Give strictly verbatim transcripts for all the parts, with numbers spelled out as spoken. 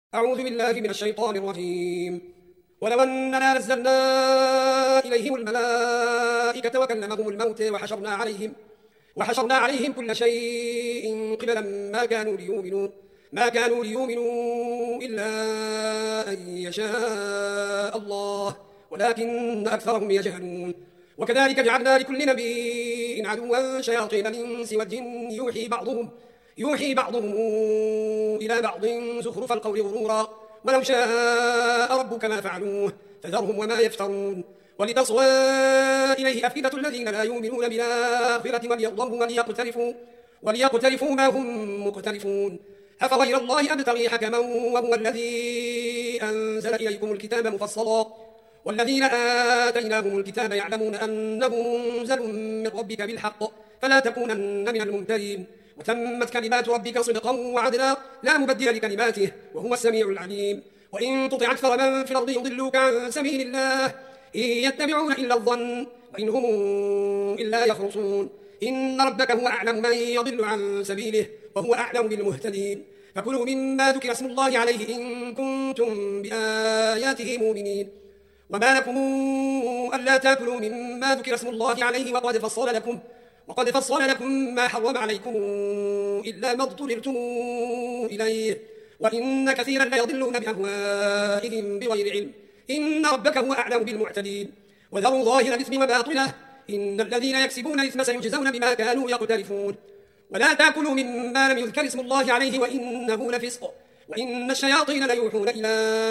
أعوذ بالله من الشيطان الرجيم. ولو أننا نزلنا إليهم الملائكة وكلمهم الموت وحشرنا عليهم وحشرنا عليهم كل شيء قبلا ما كانوا ليؤمنوا ما كانوا ليؤمنوا إلا أن يشاء الله ولكن أكثرهم يجهلون. وكذلك جعلنا لكل نبي عدوا شياطين الإنس والجن يوحي بعضهم يوحي بعضهم إلى بعض زخرف القول غرورا ولو شاء ربك ما فعلوه فذرهم وما يفترون. ولتصغى إليه أفئدة الذين لا يؤمنون بالآخرة وليرضوا وليقترفوا, وليقترفوا ما هم مقترفون. أفغير الله أبتغي حكما وهو الذي أنزل إليكم الكتاب مفصلا والذين آتيناهم الكتاب يعلمون أنه منزل من ربك بالحق فلا تكونن من الممترين. وتمت كلمات ربك صدقا وعدلا لا مبدل لكلماته وهو السميع العليم. وإن تطع أكثر من في الأرض يضلوك عن سبيل الله إن يتبعون إلا الظن وإن هم إلا يخرصون. إن ربك هو أعلم من يضل عن سبيله وهو أعلم بالمهتدين. فكلوا مما ذكر اسم الله عليه إن كنتم بآياته مؤمنين. وما لكم ألا تأكلوا مما ذكر اسم الله عليه وقد فصل لكم وقد فصل لكم ما حرم عليكم إلا ما اضطررتم إليه وإن كثيرا ليضلون بأهوائهم بغير علم. إن ربك هو أعلم بالمعتدين. وذروا ظاهر الإثم وباطنه إن الذين يكسبون الإثم سيجزون بما كانوا يقترفون. ولا تأكلوا مما لم يذكر اسم الله عليه وإنه لفسق وإن الشياطين ليوحون إلى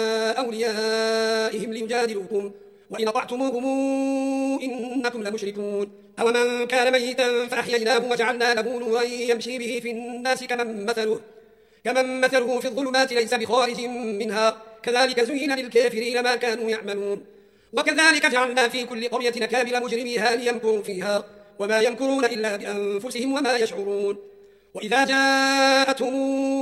أوليائهم ليجادلوكم وإن أطعتموهم إنكم لمشركون. أومن كان ميتا فأحييناه وجعلنا له نورا يمشي به في الناس كمن مثله, كمن مثله في الظلمات ليس بخارج منها كذلك زين للكافرين ما كانوا يعملون. وكذلك جعلنا في كل قرية أكابر مجرميها ليمكروا فيها وما يمكرون إلا بأنفسهم وما يشعرون. وإذا جاءتهم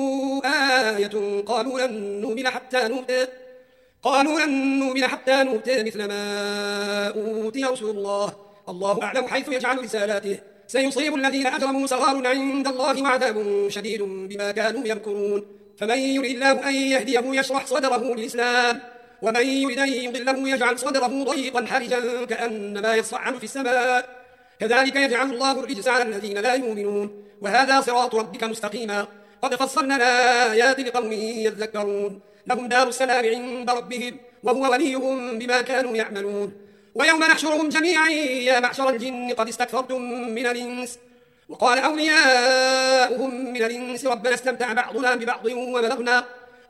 آية قالوا لن نؤمن حتى نؤتى قالوا لن نؤمن حتى نؤتى مثل ما أوتي رسول الله الله أعلم حيث يجعل رسالاته سيصيب الذين أجرموا صغار عند الله وعذاب شديد بما كانوا يمكرون. فمن يريد الله أن يهديه يشرح صدره للإسلام ومن يريد أن يضله يجعل صدره ضيقا حرجا كأنما يصعد في السماء كذلك يجعل الله الرجس على الذين لا يؤمنون. وهذا صراط ربك مستقيما قد فصلنا الآيات لقوم يذكرون. لهم دار السلام عند ربهم وهو وليهم بما كانوا يعملون. ويوم نحشرهم جميعا يا معشر الجن قد استكثرتم من الإنس وقال أولياؤهم من الإنس ربنا استمتع بعضنا ببعض وبلغنا,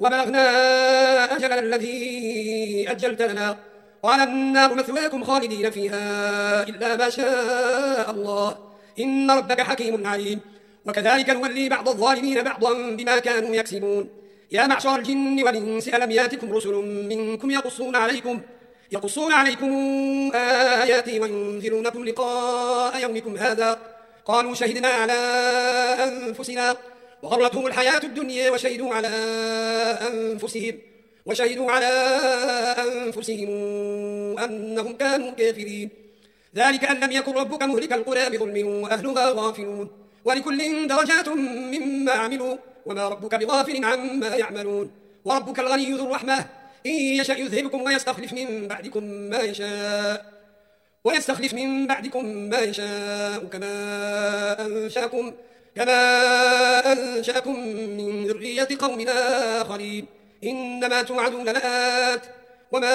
وبلغنا أجلنا الذي أجلت لنا قال النار مثواكم خالدين فيها إلا ما شاء الله إن ربك حكيم عليم. وكذلك نولي بعض الظالمين بعضا بما كانوا يكسبون. يا معشر الجن والإنس ألم ياتكم رسل منكم يقصون عليكم يقصون عليكم آياتي وينذرونكم لقاء يومكم هذا قالوا شهدنا على أنفسنا وغرتهم الحياة الدنيا وشهدوا على أنفسهم وشهدوا على أنفسهم أنهم كانوا كافرين. ذلك أن لم يكن ربك مهلك القرى بظلم وأهلها غافلون ولكل درجات مما عملوا وما ربك بغافل عما يعملون. وربك الغني ذو الرحمة إن يشاء يذهبكم ويستخلف من بعدكم ما يشاء ويستخلف من بعدكم ما يشاء كما أنشأكم كما أنشأكم من ذرية قوم آخرين إنما توعدون لآت وما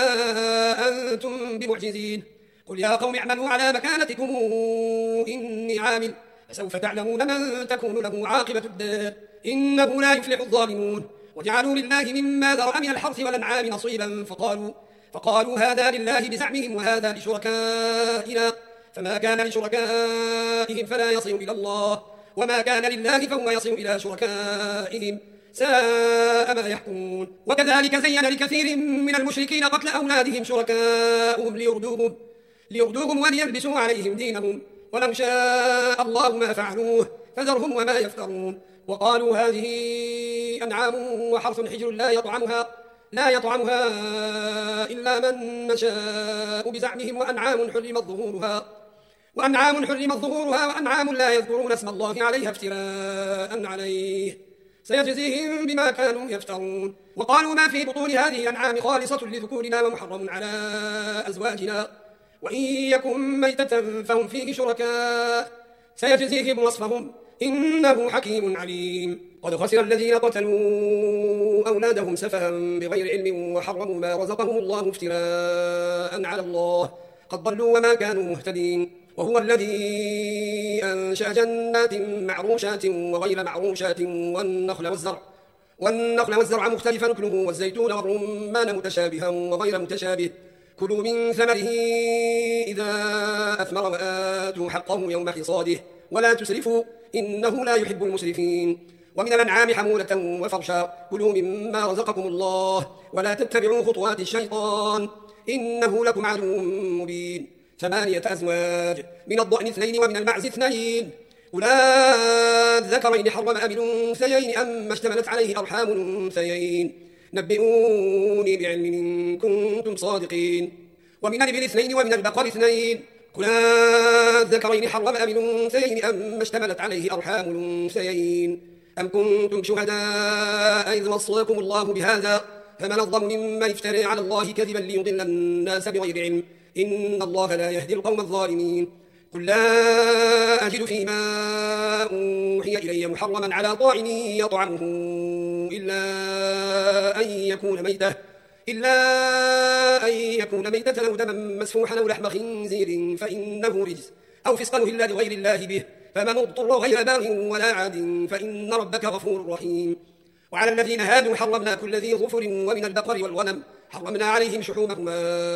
أنتم بمعجزين. قل يا قوم اعملوا على مكانتكم إني عامل فسوف تعلمون من تكون له عاقبة الدار إنه لا يفلح الظالمون. وجعلوا لله مما ذرأ من الحرث والأنعام نصيبا فقالوا, فقالوا هذا لله بزعمهم وهذا لشركائنا فما كان لشركائهم فلا يصل إلى الله وما كان لله فهو يصل إلى شركائهم ساء ما يحكمون. وكذلك زين لكثير من المشركين قتل أولادهم شركاؤهم ليردوهم, ليردوهم وليلبسوا عليهم دينهم ولو شاء الله ما فعلوه فذرهم وما يفترون. وقالوا هذه أنعام وحرث حجر لا يطعمها لا يطعمها إلا من نشاء بزعمهم وأنعام حرمت ظهورها وأنعام حرمت ظهورها وأنعام لا يذكرون اسم الله عليها افتراء عليه سيجزيهم بما كانوا يفترون. وقالوا ما في بطون هذه الأنعام خالصة لذكورنا ومحرم على أزواجنا وإن يكن ميتة فهم فيه شركاء سيجزيهم وصفهم إنه حكيم عليم. قد خسر الذين قتلوا أولادهم سفها بغير علم وحرموا ما رزقهم الله افتراء على الله قد ضلوا وما كانوا مهتدين. وهو الذي أنشأ جنات معروشات وغير معروشات والنخل والزرع والنخل والزرع مختلفا نكله والزيتون والرمان متشابها وغير متشابه كلوا من ثمره إذا أثمر وآتوا حقه يوم حصاده ولا تسرفوا إنه لا يحب المسرفين. ومن الأنعام حمولة وفرشا كلوا مما رزقكم الله ولا تتبعوا خطوات الشيطان إنه لكم عدو مبين. ثمانية أزواج من الضأن اثنين ومن المعز اثنين قل الذكرين حرم أم الأنثيين أما اشتملت عليه أرحام الأنثيين نبئوني بعلم إن كنتم صادقين. ومن الإبل اثنين ومن البقر اثنين قل الذكرين حرم أم الأنثيين أما اشتملت عليه أرحام الأنثيين أم كنتم شهداء إذ وصاكم الله بهذا فمن الظلم ممن افترى على الله كذبا ليضل الناس بغير علم إن الله لا يهدي القوم الظالمين. قل لا أجد فيما أوحي إلي محرما على طاعم يطعمه إلا أن يكون ميتة إلا أن يكون ميتة أو دما مسفوحا أو لحم خنزير فإنه رجس أو فسقا إلا لغير الله به فمن اضطر غير باغ ولا عاد فإن ربك غفور رحيم. وعلى الذين هادوا حرمنا كل ذي ظفر ومن البقر والغنم حرمنا عليهم شحومهما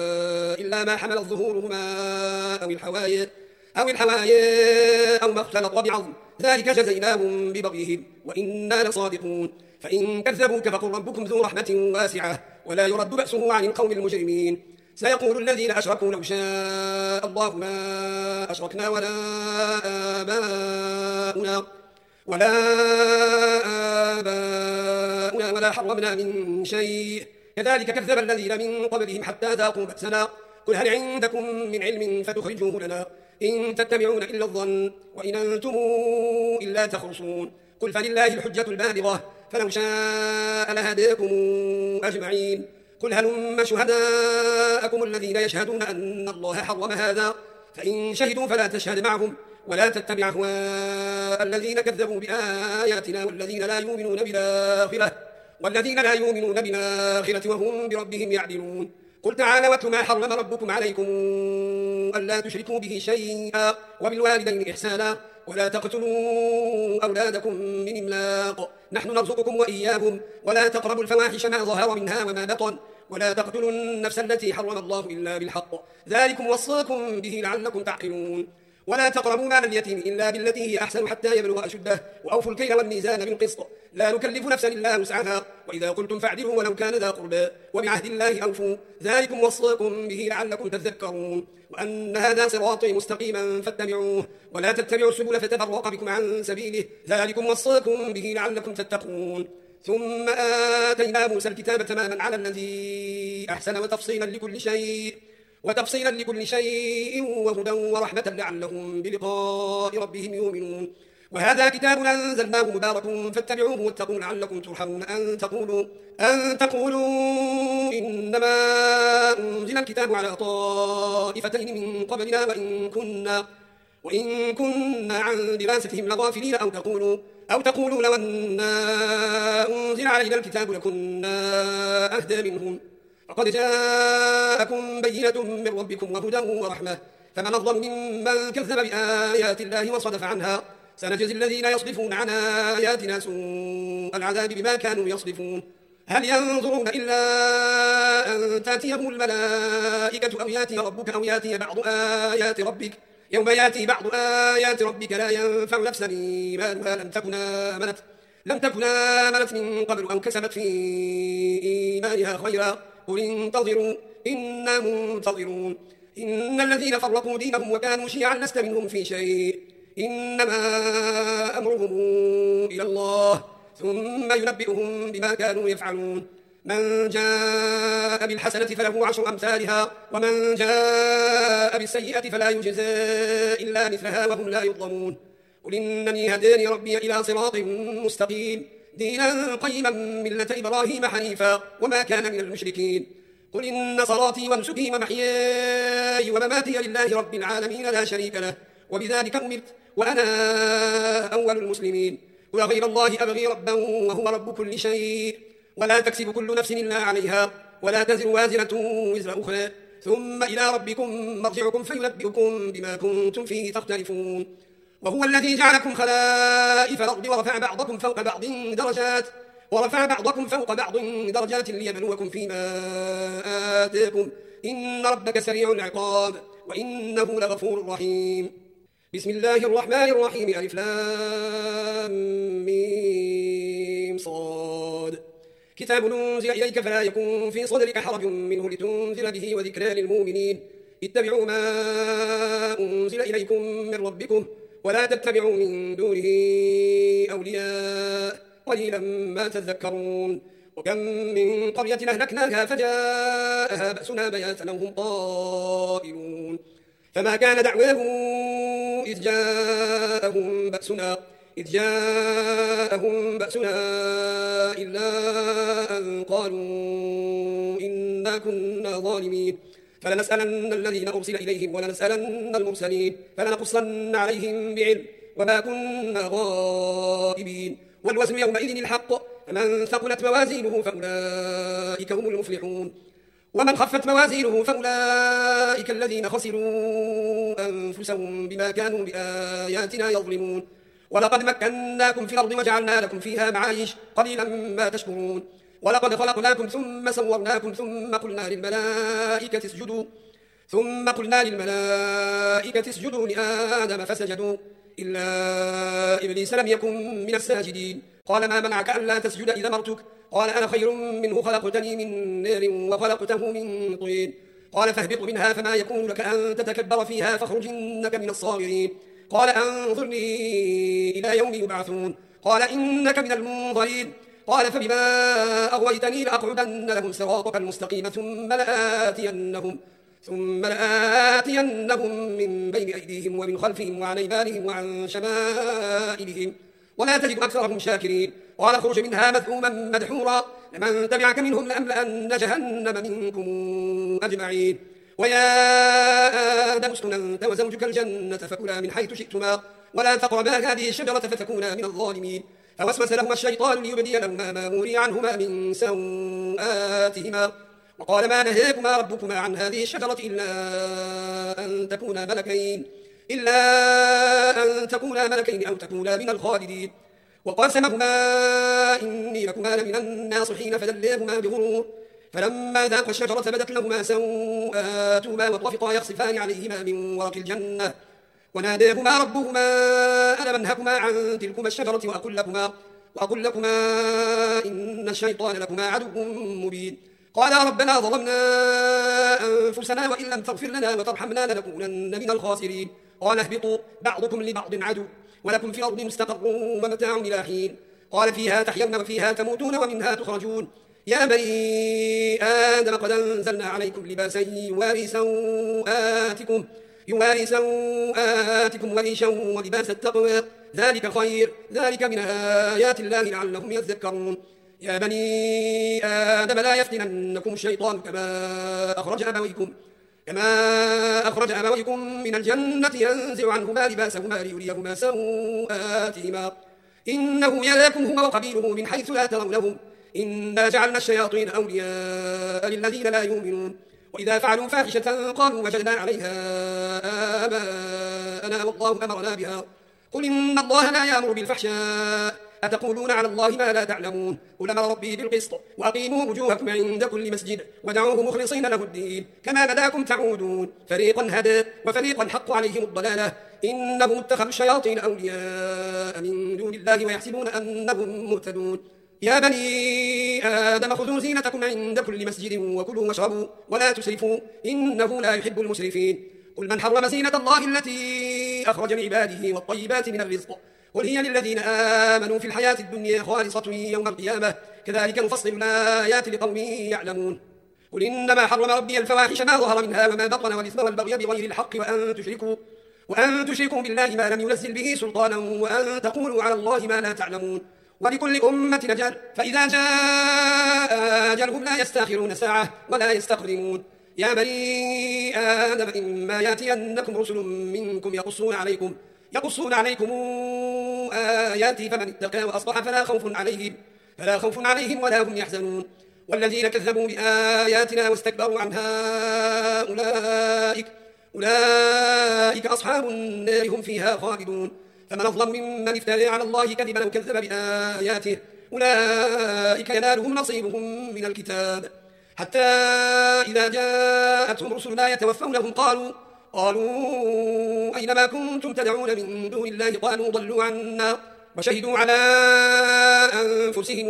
إلا ما حملت ظهورهما أو الحوايا أو الحوايا أو ما اختلط بعظم ذلك جزيناهم ببغيهم وإنا لصادقون. فإن كذبوك فقل ربكم ذو رحمة واسعة ولا يرد بأسه عن القوم المجرمين. سيقول الذين أشركوا لو شاء الله ما أشركنا ولا آباؤنا ولا آباؤنا ولا حرمنا من شيء كذلك كذب الذين من قبلهم حتى ذاقوا بأسنا قل هل عندكم من علم فتخرجوه لنا إن تتبعون إلا الظن وإن أنتم إلا تخرصون. قل فلله الحجة البالغة فلو شاء لهداكم أجمعين. قل هلم شهداءكم الذين يشهدون أن الله حرم هذا فإن شهدوا فلا تشهد معهم ولا تتبع أهواء الذين كذبوا بآياتنا والذين لا يؤمنون بالآخرة والذين لا يؤمنون بالآخرة وهم بربهم يعدلون. قل تعالى واتل ما حرم ربكم عليكم ألا تشركوا به شيئا وبالوالدين إحسانا ولا تقتلوا أولادكم من إملاق نحن نرزقكم وإياهم ولا تقربوا الفواحش ما ظهر منها وما بطن ولا تقتلوا النفس التي حرم الله إلا بالحق ذلكم وصاكم به لعلكم تعقلون. ولا تقربوا مال اليتيم إلا بالتي هي أحسن حتى يبلغ أشده وأوفوا الكيل والميزان بالقسط لا نكلف نفسا إلا وسعها وإذا قلتم فاعدلوا ولو كان ذا قربى وبعهد الله أوفوا ذلكم وصاكم به لعلكم تذكرون. وأن هذا صراطي مستقيما فاتبعوه ولا تتبعوا السبل فتفرق بكم عن سبيله ذلكم وصاكم به لعلكم تتقون. ثم آتينا موسى الكتاب تماما على الذي أحسن وتفصيلا لكل شيء وتفصيلا لكل شيء وهدى ورحمة لعلهم بلقاء ربهم يؤمنون. وهذا كتاب أنزلناه مبارك فاتبعوه واتقوا لعلكم ترحمون أن تقولوا أن تقولوا إنما أنزل الكتاب على طائفتين من قبلنا وإن كنا وإن كنا عن دراستهم لغافلين أو تقولوا أو تقولوا لو أنا أنزل علينا الكتاب لكنا أهدى منهم فقد جاءكم بينة من ربكم وهدى ورحمة فمن أظلم ممن كذب بآيات الله وصدف عنها سنجزي الذين يصدفون عن آياتنا سوء العذاب بما كانوا يصدفون. هل ينظرون إلا أن تأتيهم الملائكة أو يأتي ربك أو يأتي بعض آيات ربك يوم يأتي بعض آيات ربك لا ينفع نفسا إيمانها لم تكن آمنت لم تكن آمنت من قبل أو كسبت في إيمانها خيرا قل انتظروا إنا منتظرون. إن الذين فرقوا دينهم وكانوا شيعا لست منهم في شيء إنما أمرهم إلى الله ثم ينبئهم بما كانوا يفعلون. من جاء بالحسنة فله عشر أمثالها ومن جاء بالسيئة فلا يجزى إلا مثلها وهم لا يظلمون. قل إنني هداني ربي إلى صراط مستقيم دينا قيما ملة إبراهيم حنيفا وما كان من المشركين قل إن صلاتي ونسكي ومحياي ومماتي لله رب العالمين لا شريك له وبذلك أمرت وأنا أول المسلمين وغير الله أبغي ربا وهو رب كل شيء ولا تكسب كل نفس إلا عليها ولا تزر وازرة وزر أخرى ثم إلى ربكم مرجعكم فينبئكم بما كنتم فيه تختلفون وهو الذي جعلكم خلائف الأرض ورفع بعضكم فوق بعض درجات ورفع بعضكم فوق بعض درجات ليبلوكم فيما آتاكم إن ربك سريع العقاب وإنه لغفور رحيم بسم الله الرحمن الرحيم ألف لام ميم صاد كتاب أنزل إليك فلا يكن في صدرك حرج منه لتنذر به وذكرى للمؤمنين اتبعوا ما أنزل إليكم من ربكم ولا تتبعوا من دونه أولياء قليلا ما تذكرون وكم من قرية أهلكناها فجاءها بأسنا بياتا هم قائلون فما كان دعواهم إذ جاءهم بأسنا إذ جاءهم بأسنا إلا أن قالوا إنا كنا ظالمين فلنسألن الذين أرسل إليهم ولنسألن المرسلين فلنقصن عليهم بعلم وما كنا غائبين والوزن يومئذ الحق فمن ثقلت موازينه فأولئك هم المفلحون ومن خفت موازينه فأولئك الذين خسروا أنفسهم بما كانوا بآياتنا يظلمون ولقد مكناكم في الأرض وجعلنا لكم فيها معايش قليلا ما تشكرون ولقد خلقناكم ثم صورناكم ثم قلنا للملائكة اسجدوا ثم قلنا للملائكة اسجدوا لآدم فسجدوا إلا إبليس لم يكن من الساجدين قال ما منعك ألا تسجد إذا أمرتك قال أنا خير منه خلقتني من نار وخلقته من طين قال فاهبط منها فما يكون لك أن تتكبر فيها فاخرج إنك من الصاغرين قال أنظرني إلى يوم يبعثون قال إنك من المنظرين قال فبما أغويتني لأقعدن لهم صراطك المستقيم ثم لآتينهم ثم لآتينهم من بين أيديهم ومن خلفهم وعن أيمانهم وعن شمائلهم ولا تجد أكثرهم شاكرين قال اخرج منها مذءوما مدحورا لمن تبعك منهم لأملأن جهنم منكم أجمعين ويا آدم اسكن أنت وزوجك الجنة فكلا من حيث شئتما ولا تقربا هذه الشجرة فتكونا من الظالمين فوسوس لهما الشيطان ليبدي لهما ما وري عنهما من سوآتهما وقال ما نهاكما ربكما عن هذه الشجرة إلا أن تكونا ملكين إلا أن تكونا ملكين أو تكونا من الخالدين وقاسمهما إني لكما لمن الناصحين فدلاهما بغرور فلما ذاقا الشجرة بدت لهما سوآتهما وطفقا يخصفان عليهما من ورق الجنة وناداهما ربهما ألم أنهكما عن تلكما الشجرة وأقل لكما, وأقل لكما إن الشيطان لكما عدو مبين قالا ربنا ظلمنا أنفسنا وإن لم تغفر لنا وترحمنا لنكونن من الخاسرين قال اهبطوا بعضكم لبعض عدو ولكم في الأرض مستقر ومتاع إلى حين قال فيها تحيون وفيها تموتون ومنها تخرجون يا بني آدم قد أنزلنا عليكم لباسا يواري سوآتكم يواري سوآتكم وريشا ولباس التقوى ذلك خير ذلك من آيات الله لعلهم يذكرون يا بني آدم لا يفتننكم الشيطان كما أخرج أبويكم كما أخرج أبويكم من الجنة ينزع عنهما لباسهما ليريهما سوآتهما إنه يراكم هو وقبيله من حيث لا ترونهم إنا جعلنا الشياطين أولياء للذين لا يؤمنون وإذا فعلوا فاحشة قالوا وجدنا عليها آباءنا والله أمرنا بها قل إن الله لا يأمر بالفحشاء أتقولون على الله ما لا تعلمون قل أمر ربي بالقسط وأقيموا وجوهكم عند كل مسجد ودعوه مخلصين له الدين كما بداكم تعودون فريقا هدى وفريقا حق عليهم الضلالة إنهم اتخذوا الشياطين أولياء من دون الله ويحسبون أنهم مهتدون يا بني آدم خذوا زينتكم عند كل مسجد وكلوا واشربوا ولا تسرفوا إنه لا يحب المسرفين قل من حرم زينة الله التي أخرج لعباده والطيبات من الرزق قل هي للذين آمنوا في الحياة الدنيا خالصة يوم القيامة كذلك نفصل الآيات لقوم يعلمون قل إنما حرم ربي الفواحش ما ظهر منها وما بطن والإثم والبغي بغير الحق وأن تشركوا وأن تشركوا بالله ما لم ينزل به سلطانا وأن تقولوا على الله ما لا تعلمون ولكل أمة أجل فإذا جاء أجلهم لا يستأخرون ساعة ولا يستقدمون يا بني آدم إما يأتينكم رسل منكم يقصون عليكم يقصون عليكم آياتي فمن اتقى وأصلح فلا خوف عليهم فلا خوف عليهم ولا هم يحزنون والذين كذبوا بآياتنا واستكبروا عنها أولئك أولئك أصحاب النار هم فيها خالدون فمن أظلم ممن افترى على الله كذبا وكذب بآياته أولئك ينالهم نصيبهم من الكتاب حتى إذا جاءتهم رسلنا يتوفونهم قالوا قالوا أينما كنتم تدعون من دون الله قالوا ضلوا عنا وشهدوا على أنفسهم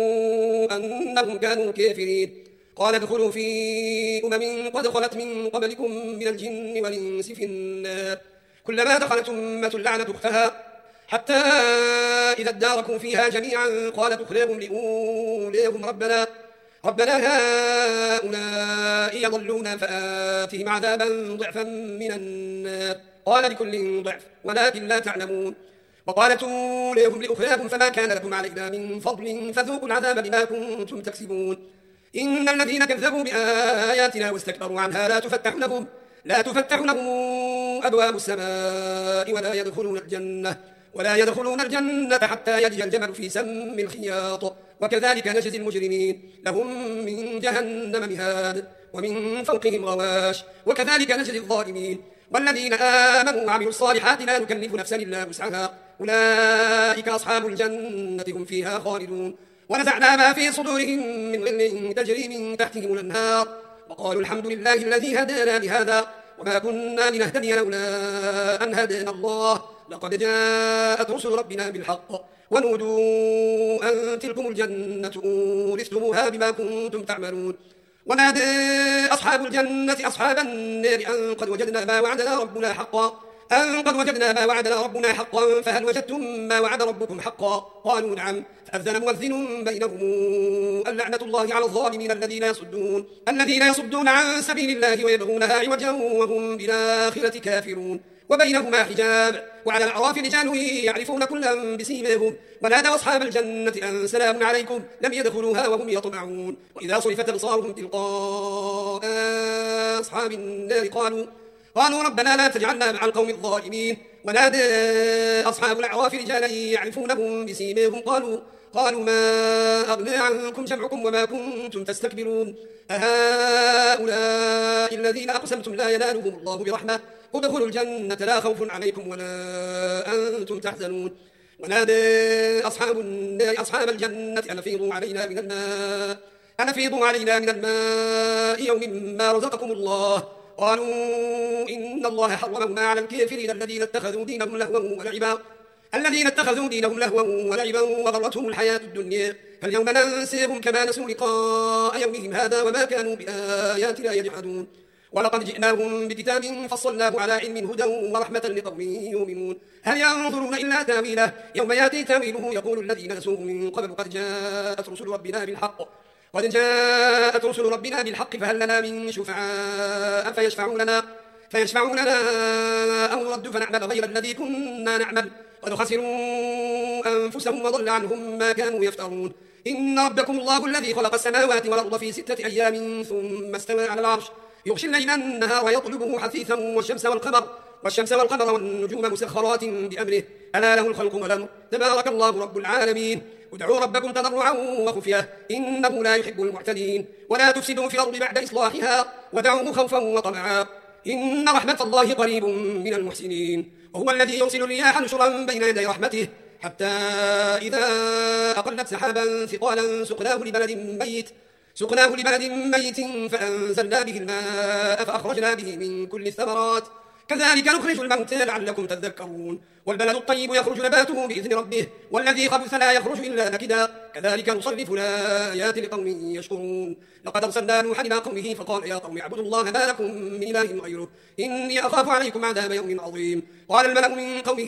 أنهم كانوا كافرين قال ادخلوا في أمم قد خلت من قبلكم من الجن والإنس في النار كلما دخلت أمة لعنت أختها حتى إذا اداركوا فيها جميعا قالت أخراهم لأوليهم ربنا ربنا هؤلاء يضلون فآتهم عذابا ضعفا من النار قال لكل ضعف ولكن لا تعلمون وقالت أوليهم لأخراهم فما كان لكم علينا من فضل فذوقوا العذاب بما كنتم تكسبون إن الذين كذبوا بآياتنا واستكبروا عنها لا تفتح لهم لا تفتح لهم أبواب السماء ولا يدخلون الجنة ولا يدخلون الجنة حتى يلج الجمل في سم الخياط وكذلك نجزي المجرمين لهم من جهنم مهاد ومن فوقهم غواش وكذلك نجزي الظالمين والذين آمنوا وعملوا الصالحات لا نكلف نفسا إلا وسعها أولئك أصحاب الجنة هم فيها خالدون ونزعنا ما في صدورهم من غل تجري من تحتهم الأنهار وقالوا الحمد لله الذي هدانا لهذا وما كنا لنهتدي لولا أن هدانا الله لقد جاءت رسل ربنا بالحق ونودوا أن تلكم الجنة أورثتموها بما كنتم تعملون ونادى أصحاب الجنة أصحاب النار أن قد وجدنا ما وعدنا ربنا حقا أن قد وجدنا ما وعدنا ربنا حقا فهل وجدتم ما وعد ربكم حقا قالوا نعم فأذن مؤذن بينهم اللعنة الله على الظالمين الذين يصدون الذين يصدون عن سبيل الله ويبغونها عوجا وهم بالآخرة كافرون وبينهما حجاب وعلى الأعراف رجال يعرفون كلا بسيماهم ونادوا أصحاب الجنة أن سلام عليكم لم يدخلوها وهم يطمعون وإذا صرفت أبصارهم تلقاء أصحاب النار قالوا قالوا ربنا لا تجعلنا مع القوم الظالمين ونادى أصحاب الأعراف رجالا يعرفونهم بسيماهم قالوا قالوا ما أغنى عنكم جمعكم وما كنتم تستكبرون أهؤلاء الذين أقسمتم لا ينالهم الله برحمة ادخلوا الجنة لا خوف عليكم ولا أنتم تحزنون ونادى أصحاب النار أصحاب الجنة أن أفيضوا علينا من الماء أن أفيضوا علينا من الماء يوم ما رزقكم الله قالوا إن الله حرمهما على الكافرين الذين اتخذوا دينهم لهوا ولعبا الذين اتخذوا دينهم لهوا ولعبا وغرتهم الحياة الدنيا فاليوم ننسيهم كما نسوا لقاء يومهم هذا وما كانوا بآياتنا يجحدون ولقد جئناهم بكتاب فصلناه على علم هدى ورحمة لقوم يؤمنون هل ينظرون إلا تاويله يوم يأتي تاويله يقول الذين نسوه من قبل قد جاءت رسل ربنا بالحق قد جاءت رسل ربنا بالحق فهل لنا من شفعاء فيشفعوا لنا فيشفعوا لنا أو نرد فنعمل غير الذي كنا نعمل قد خسروا أنفسهم وضل عنهم ما كانوا يفترون إن ربكم الله الذي خلق السماوات والأرض في ستة أيام ثم استوى على العرش يغشي الليل النهار ويطلبه حثيثا والشمس والقمر والشمس والقمر والنجوم مسخرات بأمره ألا له الخلق والأمر تبارك الله رب العالمين ادعوا ربكم تضرعا وخفية إنه لا يحب المعتدين ولا تفسدوا في الأرض بعد إصلاحها ودعوه خوفا وطمعا إن رحمة الله قريب من المحسنين وهو الذي يرسل الرياح نشرا بين يدي رحمته حتى إذا أقلت سحابا ثقالا سقناه لبلد ميت سقناه لبلد ميت فأنزلنا به الماء فأخرجنا به من كل الثمرات كذلك نخرج الموتى لعلكم تذكرون والبلد الطيب يخرج نباته بإذن ربه والذي خبث لا يخرج إلا نكدا كذلك نصرف الآيات لقوم يشكرون لقد أرسلنا نوحا إلى قومه فقال يا قوم اعبدوا الله ما لكم من إله غيره إني أخاف عليكم عذاب يوم عظيم قال الملأ من قومه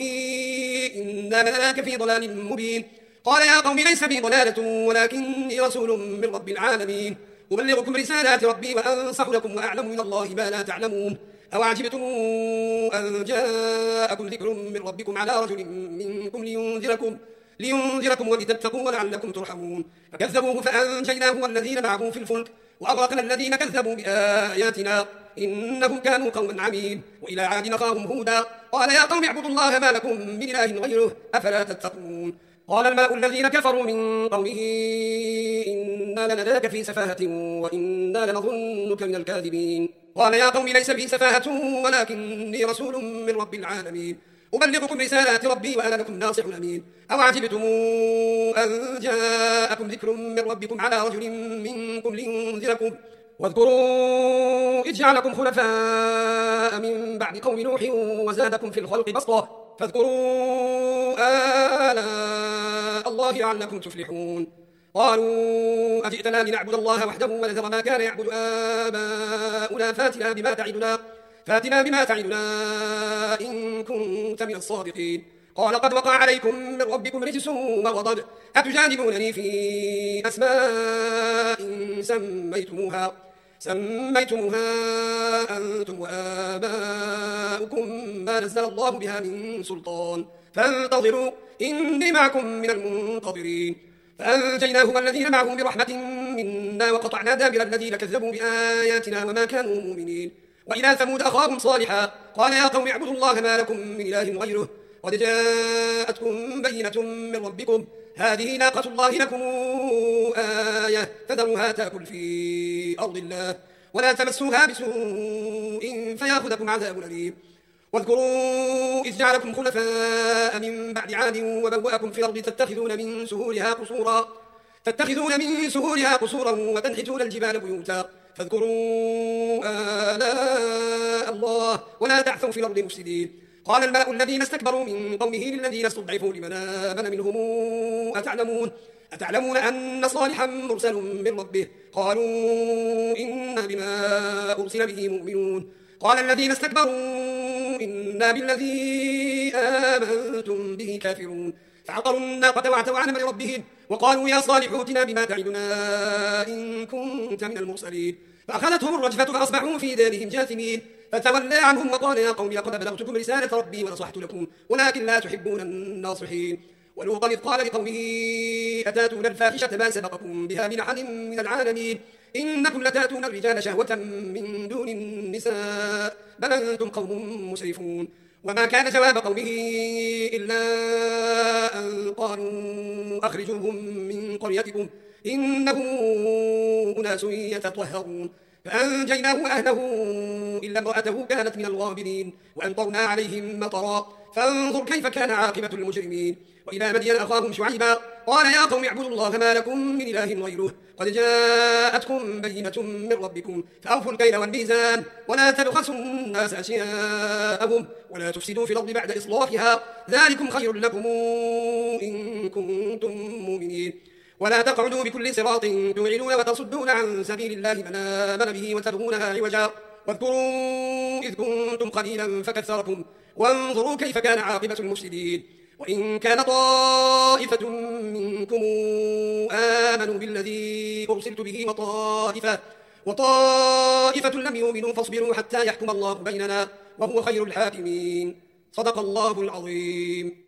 إنا لنراك في ضلال مبين قال يا قوم ليس بي ضلالة ولكني رسول من رب العالمين أبلغكم رسالات ربي وأنصح لكم وأعلم من الله ما لا تعلمون أو عجبتم أن جاءكم ذكر من ربكم على رجل منكم لينذركم لينذركم ولتتقوا ولعلكم ترحمون فكذبوه فأنجيناه والذين معه في الفلك وأغرقنا الذين كذبوا بآياتنا إنهم كانوا قوما عمين. وإلى عاد أخاهم هودا قال يا قوم اعبدوا الله ما لكم من إله غيره أفلا تتقون. قال الملأ الذين كفروا من قومه إنا لنراك في سفاهة وإنا لنظنك من الكاذبين. قال يا قوم ليس بي سفاهة ولكني رسول من رب العالمين أبلغكم رسالات ربي وأنا لكم ناصح أمين. أو عجبتم أن جاءكم ذكر من ربكم على رجل منكم لينذركم واذكروا إذ جعلكم خلفاء من بعد قوم نوح وزادكم في الخلق بسطة فاذكروا آلاء الله لعلكم تفلحون. قالوا أجئتنا لنعبد الله وحده ونذر ما كان يعبد آباؤنا فاتنا بما تعدنا فاتنا بما تعدنا إن كنت من الصادقين. قال قد وقع عليكم من ربكم رجس وغضب أتجادلونني في أسماء سميتموها سميتموها أنتم وآباؤكم ما نزل الله بها من سلطان فانتظروا إني معكم من المنتظرين. فأنجيناه والذين معه برحمة منا وقطعنا دابر الذين كذبوا بآياتنا وما كانوا مؤمنين. وإلى ثمود أخاهم صالحا قال يا قوم اعبدوا الله ما لكم من إله غيره قد جاءتكم بينة من ربكم هذه ناقة الله لكم آية فذروها تأكل في أرض الله ولا تمسوها بسوء فيأخذكم عذاب أليم. واذكروا إذ جعلكم خلفاء من بعد عاد وبوأكم في الأرض تتخذون من سهولها قصورا تتخذون من سهولها قصورا وتنحتون الجبال بيوتا فاذكروا آلاء الله ولا تعثوا في الأرض مفسدين. قال الملأ الذين استكبروا من قومه للذين استضعفوا لمن آمن منهم أتعلمون أتعلمون أن صالحا مرسل من ربه قالوا إنا بما أرسل به مؤمنون. قال الذين استكبروا إنا بالذي آمنتم به كافرون فعقروا الناقة وعتوا عن أمر ربهم وقالوا يا صالح ائتنا بما تعدنا إن كنت من المرسلين. فأخذتهم الرجفة فأصبحوا في دارهم جاثمين فتولى عنهم وقال يا قوم لقد بلغتكم رسالة ربي ونصحت لكم ولكن لا تحبون الناصحين. ولوطا إذ قال لقومه أتاتون الفاحشة ما سبقكم بها من أحد من العالمين إنكم لتاتون الرجال شهوة من دون النساء بل أنتم قوم مسرفون. وما كان جواب قومه إلا أن قالوا أخرجوهم من قريتكم إنهم أناس يتطهرون. فأنجيناه وأهله إلا امرأته كانت من الغابرين وأمطرنا عليهم مطرا فانظر كيف كان عاقبة المجرمين. وإلى مدين أخاهم شعيبا قال يا قوم اعبدوا الله ما لكم من إله غيره قد جاءتكم بينة من ربكم فأوفوا الكيل والميزان ولا تبخسوا الناس أشياءهم ولا تفسدوا في الأرض بعد إصلاحها ذلكم خير لكم إن كنتم مؤمنين. ولا تقعدوا بكل صراط توعدون وتصدون عن سبيل الله من آمن به وتبغونها عوجا واذكروا إذ كنتم قليلا فكثركم وانظروا كيف كان عاقبة المفسدين. وإن كان طائفة منكم آمنوا بالذي أرسلت به وطائفة, وطائفة لم يؤمنوا فاصبروا حتى يحكم الله بيننا وهو خير الحاكمين. صدق الله العظيم.